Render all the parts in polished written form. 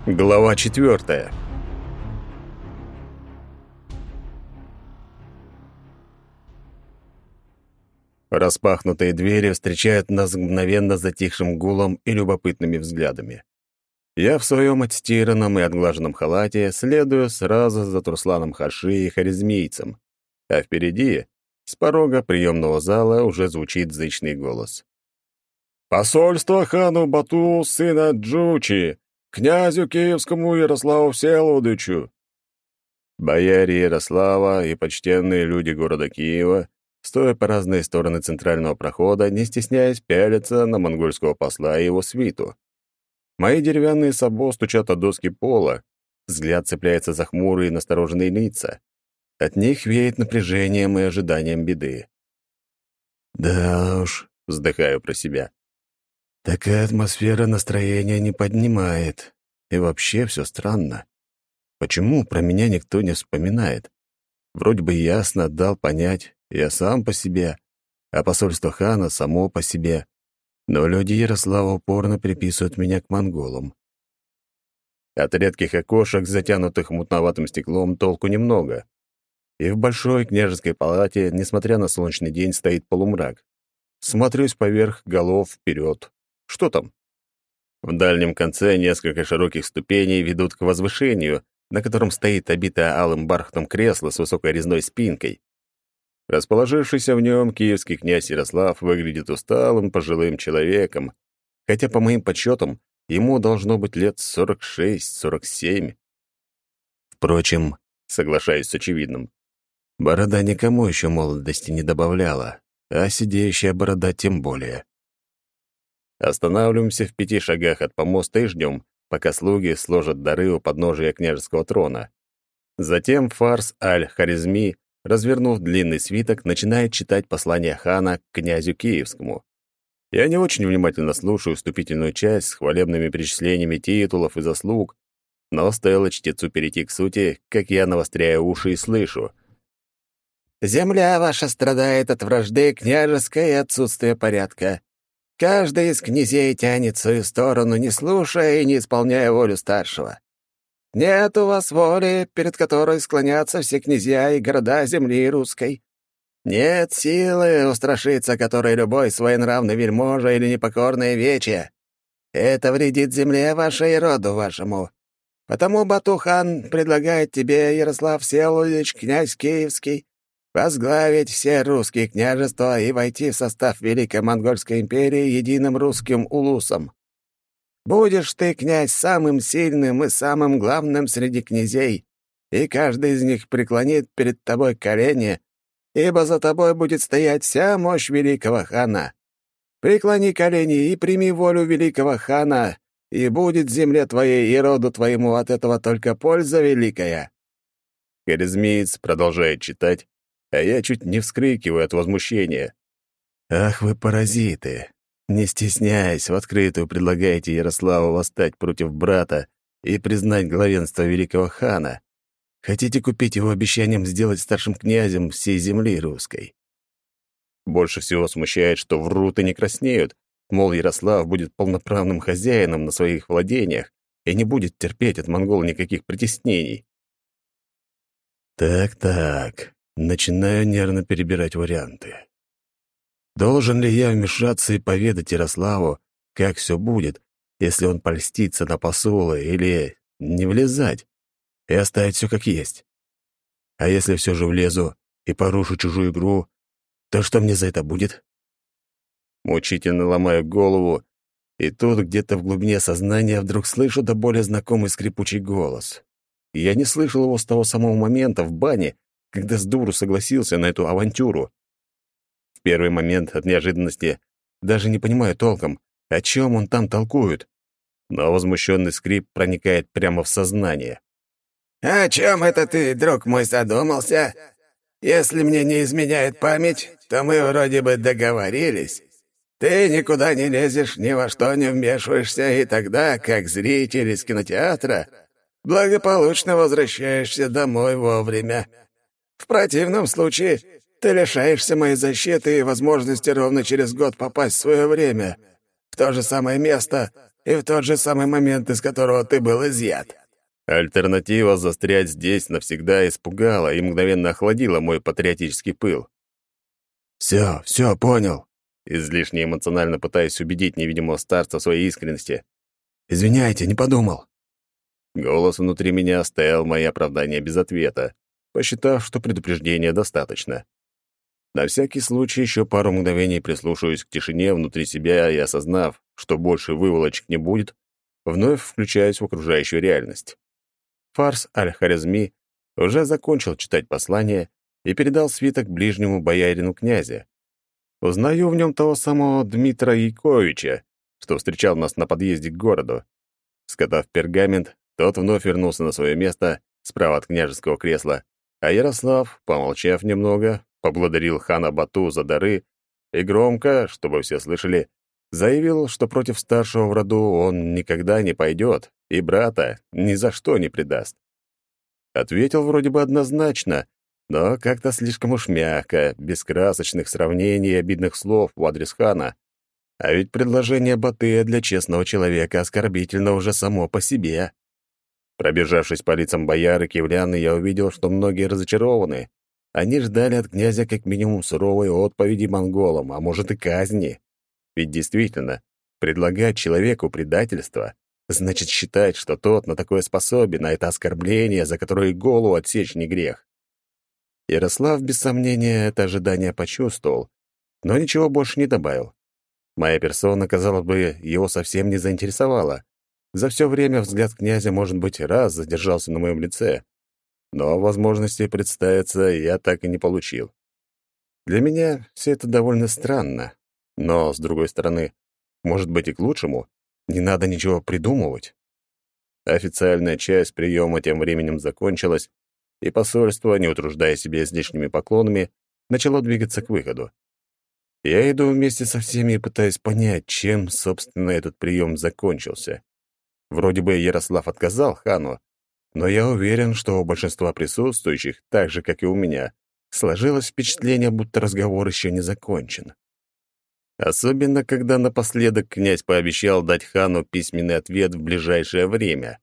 Глава 4. Распахнутые двери встречают нас мгновенно затихшим гулом и любопытными взглядами. Я в своем отстиранном и отглаженном халате следую сразу за Турсланом Хаши и харизмийцем, а впереди, с порога приемного зала, уже звучит зычный голос. «Посольство хану Бату, сына Джучи, князю Киевскому Ярославу Всеволодовичу!» Бояре Ярослава и почтенные люди города Киева, стоя по разные стороны центрального прохода, не стесняясь, пялятся на монгольского посла и его свиту. Мои деревянные сабо стучат о доски пола, взгляд цепляется за хмурые настороженные лица. От них веет напряжением и ожиданием беды. «Да уж», — вздыхаю про себя, — «такая атмосфера настроения не поднимает. И вообще все странно. Почему про меня никто не вспоминает? Вроде бы ясно дал понять, я сам по себе, а посольство хана само по себе. Но люди Ярослава упорно приписывают меня к монголам. От редких окошек, затянутых мутноватым стеклом, толку немного. И в большой княжеской палате, несмотря на солнечный день, стоит полумрак. Смотрюсь поверх голов вперед. Что там? В дальнем конце несколько широких ступеней ведут к возвышению, на котором стоит обитое алым бархатом кресло с высокой резной спинкой. Расположившийся в нем киевский князь Ярослав выглядит усталым пожилым человеком, хотя, по моим подсчетам, ему должно быть лет 46-47. Впрочем, соглашаюсь с очевидным, борода никому еще молодости не добавляла, а сидеющая борода тем более. Останавливаемся в 5 шагах от помоста и ждем, пока слуги сложат дары у подножия княжеского трона. Затем Фарс аль-Харизми, развернув длинный свиток, начинает читать послание хана к князю Киевскому. Я не очень внимательно слушаю вступительную часть с хвалебными перечислениями титулов и заслуг, но стоило чтецу перейти к сути, как я навостряю уши и слышу. «Земля ваша страдает от вражды княжеской и отсутствия порядка. Каждый из князей тянет в свою сторону, не слушая и не исполняя волю старшего. Нет у вас воли, перед которой склонятся все князья и города земли русской. Нет силы, устрашиться которой любой своенравный вельможа или непокорное вече. Это вредит земле вашей и роду вашему. Потому Бату-хан предлагает тебе, Ярослав Всеволодович, князь Киевский, возглавить все русские княжества и войти в состав Великой Монгольской империи единым русским улусом. Будешь ты, князь, самым сильным и самым главным среди князей, и каждый из них преклонит перед тобой колени, ибо за тобой будет стоять вся мощь великого хана. Преклони колени и прими волю великого хана, и будет земле твоей и роду твоему от этого только польза великая». Харизмиец продолжает читать, а я чуть не вскрикиваю от возмущения. «Ах вы паразиты! Не стесняясь, в открытую предлагаете Ярославу восстать против брата и признать главенство великого хана. Хотите купить его обещанием сделать старшим князем всей земли русской?» Больше всего смущает, что врут и не краснеют, мол, Ярослав будет полноправным хозяином на своих владениях и не будет терпеть от монгол никаких притеснений. Так, начинаю нервно перебирать варианты. Должен ли я вмешаться и поведать Ярославу, как все будет, если он польстится на посола, или не влезать и оставить все как есть? А если все же влезу и порушу чужую игру, то что мне за это будет? Мучительно ломаю голову, и тут где-то в глубине сознания вдруг слышу до боли знакомый скрипучий голос. Я не слышал его с того самого момента в бане, когда с дуру согласился на эту авантюру. В первый момент от неожиданности даже не понимаю толком, о чем он там толкует, но возмущенный скрип проникает прямо в сознание. «О чем это ты, друг мой, задумался? Если мне не изменяет память, то мы вроде бы договорились. Ты никуда не лезешь, ни во что не вмешиваешься, и тогда, как зритель из кинотеатра, благополучно возвращаешься домой вовремя. В противном случае ты лишаешься моей защиты и возможности ровно через год попасть в свое время, в то же самое место, и в тот же самый момент, из которого ты был изъят. Альтернатива застрять здесь навсегда испугала и мгновенно охладила мой патриотический пыл. Все, понял. Излишне эмоционально пытаясь убедить невидимого старца в своей искренности. Извиняйте, не подумал. Голос внутри меня оставил мои оправдания без ответа, посчитав, что предупреждения достаточно. На всякий случай еще пару мгновений прислушиваюсь к тишине внутри себя и, осознав, что больше выволочек не будет, вновь включаюсь в окружающую реальность. Фарс Аль-Хорезми уже закончил читать послание и передал свиток ближнему боярину князя. Узнаю в нем того самого Дмитра Яковича, что встречал нас на подъезде к городу. Скотав пергамент, тот вновь вернулся на свое место справа от княжеского кресла, а Ярослав, помолчав немного, поблагодарил хана Бату за дары и громко, чтобы все слышали, заявил, что против старшего в роду он никогда не пойдет и брата ни за что не предаст. Ответил вроде бы однозначно, но как-то слишком уж мягко, без красочных сравнений и обидных слов в адрес хана. А ведь предложение Батыя для честного человека оскорбительно уже само по себе. Пробежавшись по лицам бояр и киевлян, я увидел, что многие разочарованы. Они ждали от князя как минимум суровой отповеди монголам, а может и казни. Ведь действительно, предлагать человеку предательство значит считать, что тот на такое способен, а это оскорбление, за которое и голову отсечь не грех. Ярослав, без сомнения, это ожидание почувствовал, но ничего больше не добавил. Моя персона, казалось бы, его совсем не заинтересовала. За все время взгляд князя, может быть, раз задержался на моем лице, но возможности представиться я так и не получил. Для меня все это довольно странно, но, с другой стороны, может быть и к лучшему, не надо ничего придумывать. Официальная часть приема тем временем закончилась, и посольство, не утруждая себя излишними поклонами, начало двигаться к выходу. Я иду вместе со всеми и пытаюсь понять, чем, собственно, этот прием закончился. Вроде бы Ярослав отказал хану, но я уверен, что у большинства присутствующих, так же, как и у меня, сложилось впечатление, будто разговор еще не закончен. Особенно, когда напоследок князь пообещал дать хану письменный ответ в ближайшее время.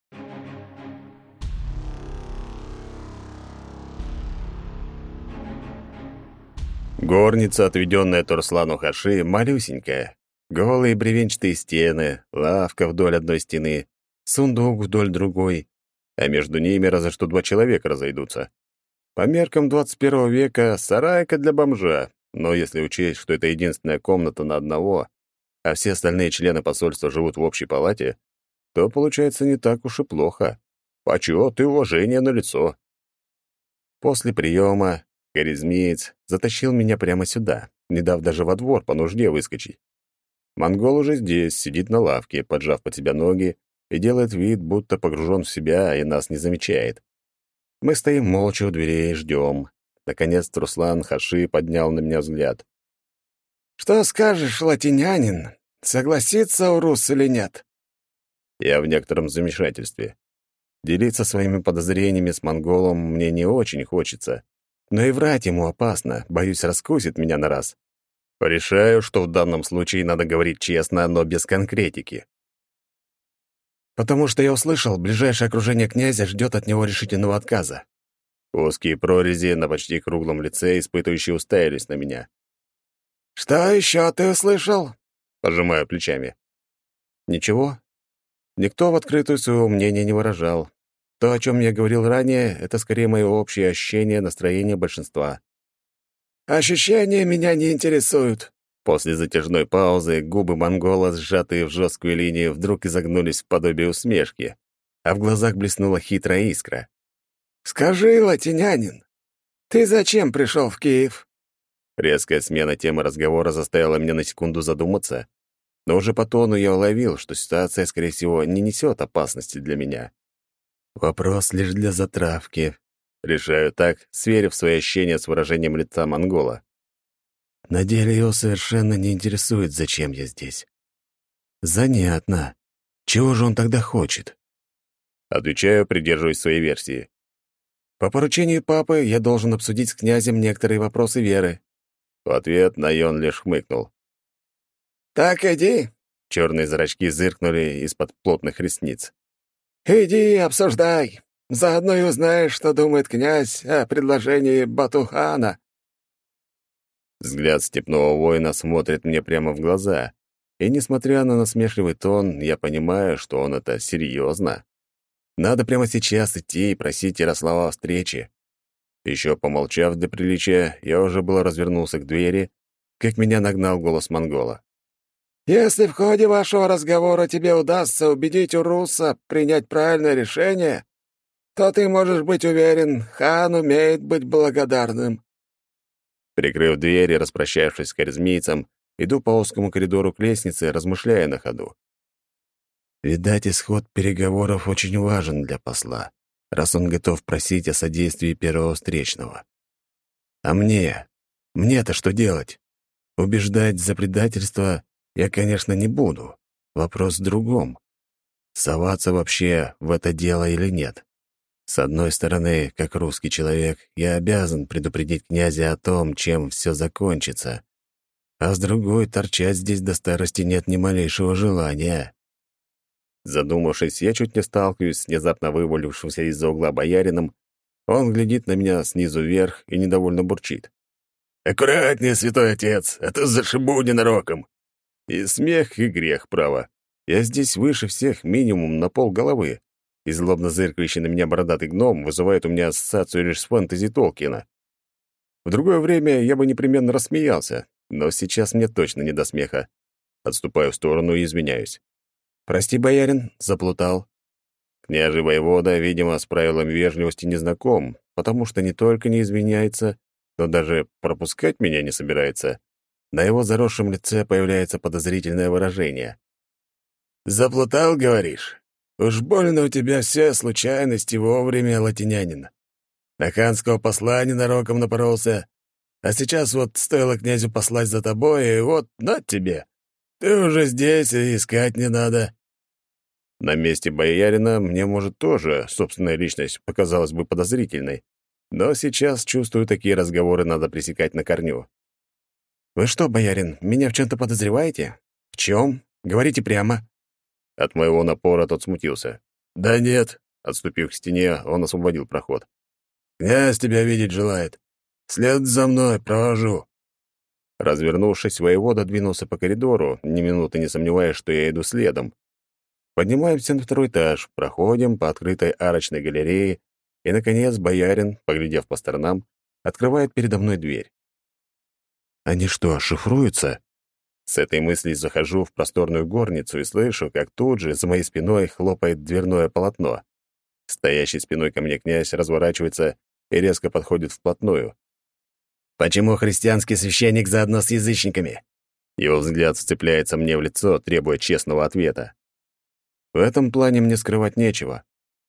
Горница, отведенная Турслану Хаши, малюсенькая. Голые бревенчатые стены, лавка вдоль одной стены, сундук вдоль другой, а между ними разве что 2 человека разойдутся. По меркам 21 века сарайка для бомжа, но если учесть, что это единственная комната на одного, а все остальные члены посольства живут в общей палате, то получается не так уж и плохо. Почет и уважение налицо. После приема Хорезмиец затащил меня прямо сюда, не дав даже во двор по нужде выскочить. Монгол уже здесь, сидит на лавке, поджав под себя ноги, и делает вид, будто погружен в себя и нас не замечает. Мы стоим молча у дверей и ждем. Наконец Турслан Хаши поднял на меня взгляд. «Что скажешь, латинянин? Согласится Урус или нет?» Я в некотором замешательстве. Делиться своими подозрениями с монголом мне не очень хочется, но и врать ему опасно, боюсь, раскусит меня на раз. Решаю, что в данном случае надо говорить честно, но без конкретики. «Потому что я услышал, ближайшее окружение князя ждет от него решительного отказа». Узкие прорези на почти круглом лице испытывающие уставились на меня. «Что еще ты услышал?» Пожимаю плечами. «Ничего. Никто в открытую своего мнения не выражал. То, о чем я говорил ранее, это скорее мое общее ощущение настроения большинства». «Ощущения меня не интересуют». После затяжной паузы губы монгола, сжатые в жесткую линию, вдруг изогнулись в подобие усмешки, а в глазах блеснула хитрая искра. «Скажи, латинянин, ты зачем пришел в Киев?» Резкая смена темы разговора заставила меня на секунду задуматься, но уже по тону я уловил, что ситуация, скорее всего, не несет опасности для меня. Вопрос лишь для затравки. Решаю так, сверив свои ощущения с выражением лица монгола. На деле его совершенно не интересует, зачем я здесь. Занятно. Чего же он тогда хочет? Отвечаю, придерживаясь своей версии. «По поручению папы я должен обсудить с князем некоторые вопросы веры». В ответ Найон лишь хмыкнул. «Так иди. Черные зрачки зыркнули из-под плотных ресниц. «Иди, обсуждай. Заодно и узнаешь, что думает князь о предложении Батухана». Взгляд степного воина смотрит мне прямо в глаза, и, несмотря на насмешливый тон, я понимаю, что он это серьезно. Надо прямо сейчас идти и просить Ярослава о встрече. Еще помолчав для приличия, я уже было развернулся к двери, как меня нагнал голос монгола. «Если в ходе вашего разговора тебе удастся убедить Уруса принять правильное решение, то ты можешь быть уверен, хан умеет быть благодарным». Прикрыв дверь и распрощавшись с харизмийцем, иду по узкому коридору к лестнице, размышляя на ходу. Видать, исход переговоров очень важен для посла, раз он готов просить о содействии первого встречного. А мне-то что делать? Убеждать за предательство я, конечно, не буду. Вопрос в другом. Соваться вообще в это дело или нет? С одной стороны, как русский человек, я обязан предупредить князя о том, чем все закончится. А с другой, торчать здесь до старости нет ни малейшего желания. Задумавшись, я чуть не сталкиваюсь с внезапно вывалившимся из-за угла боярином. Он глядит на меня снизу вверх и недовольно бурчит. «Аккуратнее, святой отец, а то зашибу ненароком!» И смех, и грех, право. Я здесь выше всех минимум на полголовы, и злобно зыркающий на меня бородатый гном вызывает у меня ассоциацию лишь с фэнтези Толкина. В другое время я бы непременно рассмеялся, но сейчас мне точно не до смеха. Отступаю в сторону и извиняюсь. «Прости, боярин, заплутал». Княжий воевода, видимо, с правилами вежливости не знаком, потому что не только не извиняется, но даже пропускать меня не собирается. На его заросшем лице появляется подозрительное выражение. «Заплутал, говоришь? Уж больно у тебя все случайности вовремя, латинянин. На ханского посла ненароком напоролся, а сейчас вот стоило князю послать за тобой, и вот на тебе. Ты уже здесь, и искать не надо». На месте боярина мне, может, тоже собственная личность показалась бы подозрительной, но сейчас, чувствую, такие разговоры надо пресекать на корню. «Вы что, боярин, меня в чем-то подозреваете? В чем? Говорите прямо». От моего напора тот смутился. «Да нет», — отступив к стене, он освободил проход. «Князь тебя видеть желает. След за мной, провожу». Развернувшись, воевода двинулся по коридору, ни минуты не сомневаясь, что я иду следом. Поднимаемся на второй этаж, проходим по открытой арочной галерее, и, наконец, боярин, поглядев по сторонам, открывает передо мной дверь. «Они что, шифруются?» С этой мыслью захожу в просторную горницу и слышу, как тут же за моей спиной хлопает дверное полотно. Стоящий спиной ко мне князь разворачивается и резко подходит вплотную. «Почему христианский священник заодно с язычниками?» Его взгляд вцепляется мне в лицо, требуя честного ответа. В этом плане мне скрывать нечего.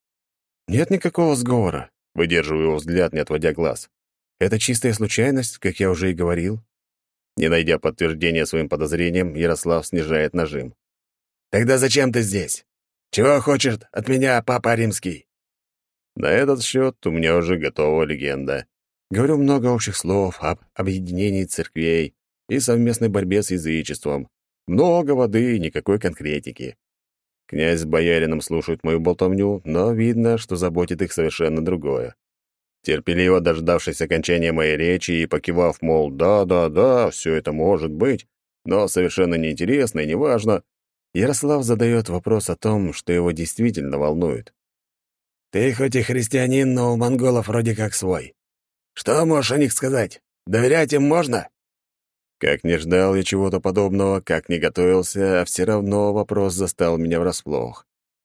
«Нет никакого сговора», — выдерживаю его взгляд, не отводя глаз. «Это чистая случайность, как я уже и говорил». Не найдя подтверждения своим подозрениям, Ярослав снижает нажим. «Тогда зачем ты здесь? Чего хочет от меня Папа Римский?» На этот счет у меня уже готова легенда. Говорю много общих слов об объединении церквей и совместной борьбе с язычеством. Много воды и никакой конкретики. Князь с боярином слушают мою болтовню, но видно, что заботит их совершенно другое. Терпеливо дождавшись окончания моей речи и покивав, мол, да, все это может быть, но совершенно неинтересно и неважно, Ярослав задает вопрос о том, что его действительно волнует. «Ты хоть и христианин, но у монголов вроде как свой. Что можешь о них сказать? Доверять им можно?» Как не ждал я чего-то подобного, как не готовился, а все равно вопрос застал меня врасплох.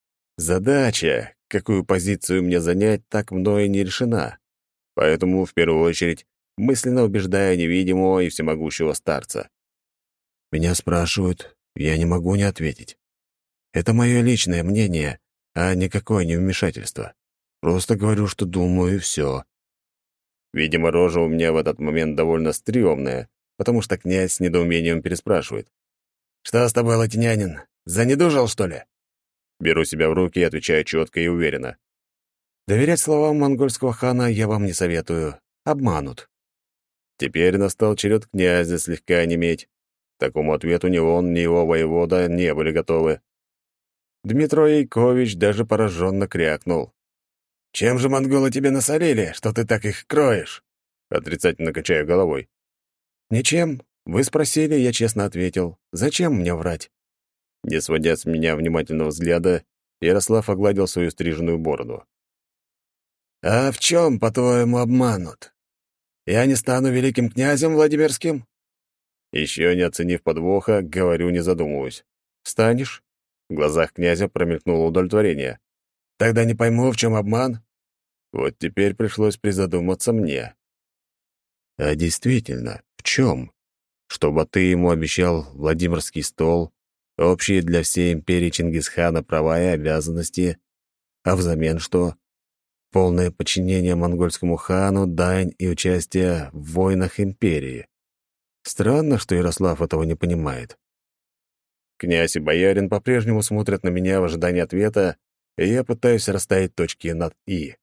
Задача, какую позицию мне занять, так мною не решена. Поэтому, в первую очередь, мысленно убеждая невидимого и всемогущего старца. Меня спрашивают, я не могу не ответить. Это мое личное мнение, а никакое не вмешательство. Просто говорю, что думаю, и все. Видимо, рожа у меня в этот момент довольно стрёмная, потому что князь с недоумением переспрашивает. «Что с тобой, латинянин? Занедужал, что ли?» Беру себя в руки и отвечаю четко и уверенно. «Доверять словам монгольского хана я вам не советую. Обманут». Теперь настал черед князя слегка онеметь. К такому ответу ни он, ни его воевода не были готовы. Дмитро Яйкович даже пораженно крякнул. «Чем же монголы тебе насолили, что ты так их кроешь?» Отрицательно качая головой. «Ничем. Вы спросили, я честно ответил. Зачем мне врать?» Не сводя с меня внимательного взгляда, Ярослав огладил свою стриженную бороду. «А в чем, по-твоему, обманут? Я не стану великим князем Владимирским?» Еще не оценив подвоха, говорю, не задумываясь. «Станешь?» В глазах князя промелькнуло удовлетворение. «Тогда не пойму, в чем обман?» Вот теперь пришлось призадуматься мне. А действительно, в чем? Чтобы ты ему обещал Владимирский стол, общие для всей империи Чингисхана права и обязанности, а взамен что? Полное подчинение монгольскому хану, дань и участие в войнах империи. Странно, что Ярослав этого не понимает. Князь и боярин по-прежнему смотрят на меня в ожидании ответа, и я пытаюсь расставить точки над «и».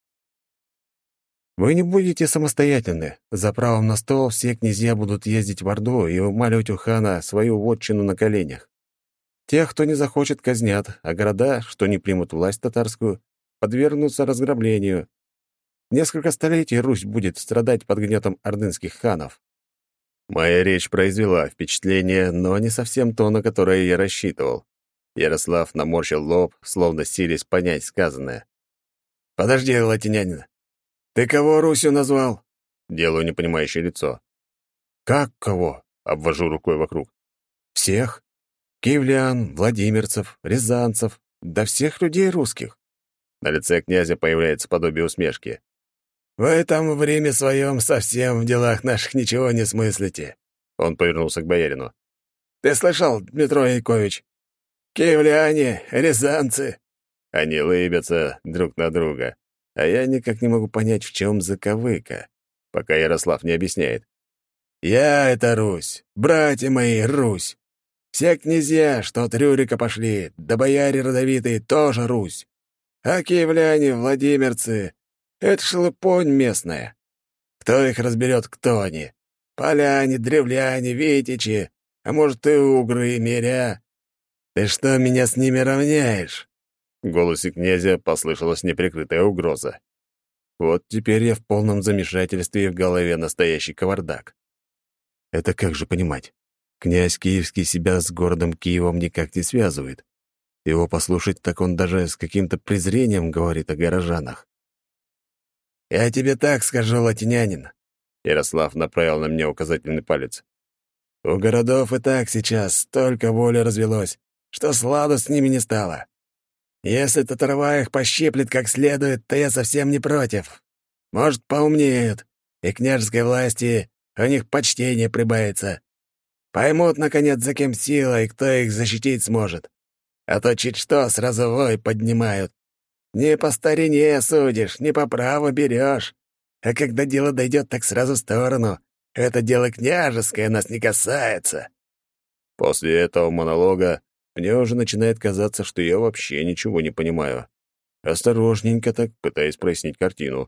«Вы не будете самостоятельны. За правом на стол все князья будут ездить в Орду и умаливать у хана свою вотчину на коленях. Тех, кто не захочет, казнят, а города, что не примут власть татарскую, подвергнутся разграблению. Несколько столетий Русь будет страдать под гнетом ордынских ханов». Моя речь произвела впечатление, но не совсем то, на которое я рассчитывал. Ярослав наморщил лоб, словно силясь понять сказанное. «Подожди, латинянин. Ты кого Русью назвал?» Делаю непонимающее лицо. «Как кого?» — обвожу рукой вокруг. «Всех. Киевлян, владимирцев, рязанцев, да всех людей русских». На лице князя появляется подобие усмешки. «Вы там в Риме своем совсем в делах наших ничего не смыслите». Он повернулся к боярину. «Ты слышал, Дмитро Яйкович? Киевляне, рязанцы». Они лыбятся друг на друга, а я никак не могу понять, в чем заковыка, пока Ярослав не объясняет. «Я — это Русь, братья мои, Русь. Все князья, что от Рюрика пошли, да бояре родовитые, тоже Русь. А киевляне, владимирцы — это шелупонь местная. Кто их разберет, кто они? Поляне, древляне, витичи, а может, и угры, и миря. Ты что, меня с ними равняешь?» В голосе князя послышалась неприкрытая угроза. Вот теперь я в полном замешательстве и в голове настоящий кавардак. Это как же понимать? Князь Киевский себя с городом Киевом никак не связывает. Его послушать, так он даже с каким-то презрением говорит о горожанах. «Я тебе так скажу, латинянин». Ярослав направил на меня указательный палец. «У городов и так сейчас столько воли развелось, что сладу с ними не стало. Если татарва их пощиплет как следует, то я совсем не против. Может, поумнеют, и княжеской власти у них почтение прибавится. Поймут, наконец, за кем сила и кто их защитить сможет. А то чуть что сразу вой поднимают. Не по старине судишь, не по праву берешь. А когда дело дойдет, так сразу в сторону. Это дело княжеское, нас не касается». После этого монолога мне уже начинает казаться, что я вообще ничего не понимаю. Осторожненько так пытаюсь прояснить картину.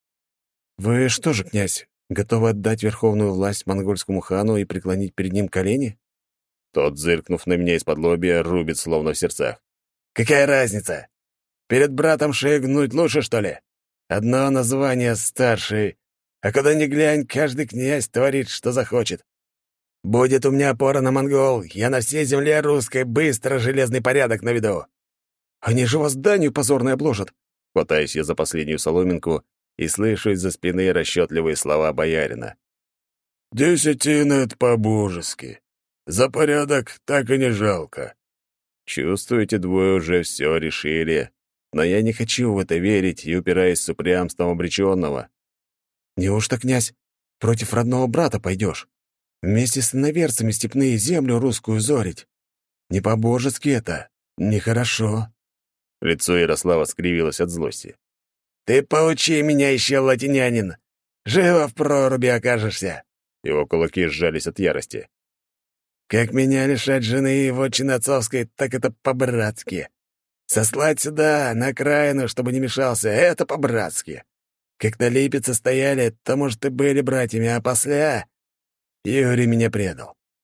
«Вы что же, князь, готовы отдать верховную власть монгольскому хану и преклонить перед ним колени?» Тот, зыркнув на меня из-под лобья, рубит словно в сердцах. «Какая разница? Перед братом шею гнуть лучше, что ли? Одно название старший, а куда ни глянь, каждый князь творит, что захочет. Будет у меня опора на монгол, я на всей земле русской быстро железный порядок наведу». «Они же вас данью позорной обложат». Хватаюсь я за последнюю соломинку и слышу из-за спины расчетливые слова боярина. «Десятина — это по-божески. За порядок так и не жалко». Чувствую, эти двое уже все решили, но я не хочу в это верить и упираюсь с упрямством обреченного. «Неужто, князь, против родного брата пойдешь? Вместе с иноверцами степные землю русскую зорить? Не по-божески это, нехорошо». Лицо Ярослава скривилось от злости. «Ты поучи меня еще, латинянин! Живо в проруби окажешься!» Его кулаки сжались от ярости. «Как меня лишать жены и вотчины отцовской, так это по-братски. Сослать сюда, на окраину, чтобы не мешался, это по-братски. Как на Липеце стояли, то, может, и были братьями, а после Юрий меня предал.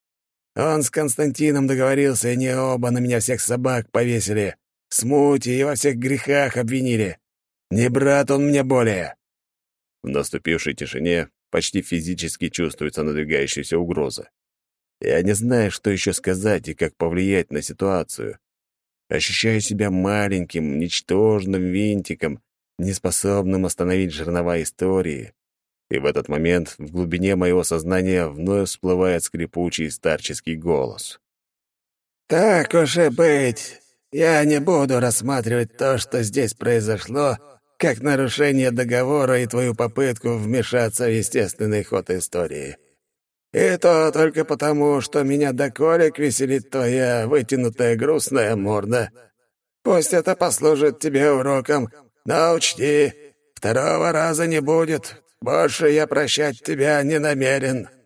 Он с Константином договорился, и они оба на меня всех собак повесили. В смуте и во всех грехах обвинили. Не брат он мне более». В наступившей тишине почти физически чувствуется надвигающаяся угроза. Я не знаю, что еще сказать и как повлиять на ситуацию. Ощущаю себя маленьким, ничтожным винтиком, неспособным остановить жернова истории. И в этот момент в глубине моего сознания вновь всплывает скрипучий старческий голос. «Так уж и быть. Я не буду рассматривать то, что здесь произошло, как нарушение договора и твою попытку вмешаться в естественный ход истории. И то только потому, что меня до колик веселит твоя вытянутая грустная морда. Пусть это послужит тебе уроком, но учти, второго раза не будет. Больше я прощать тебя не намерен».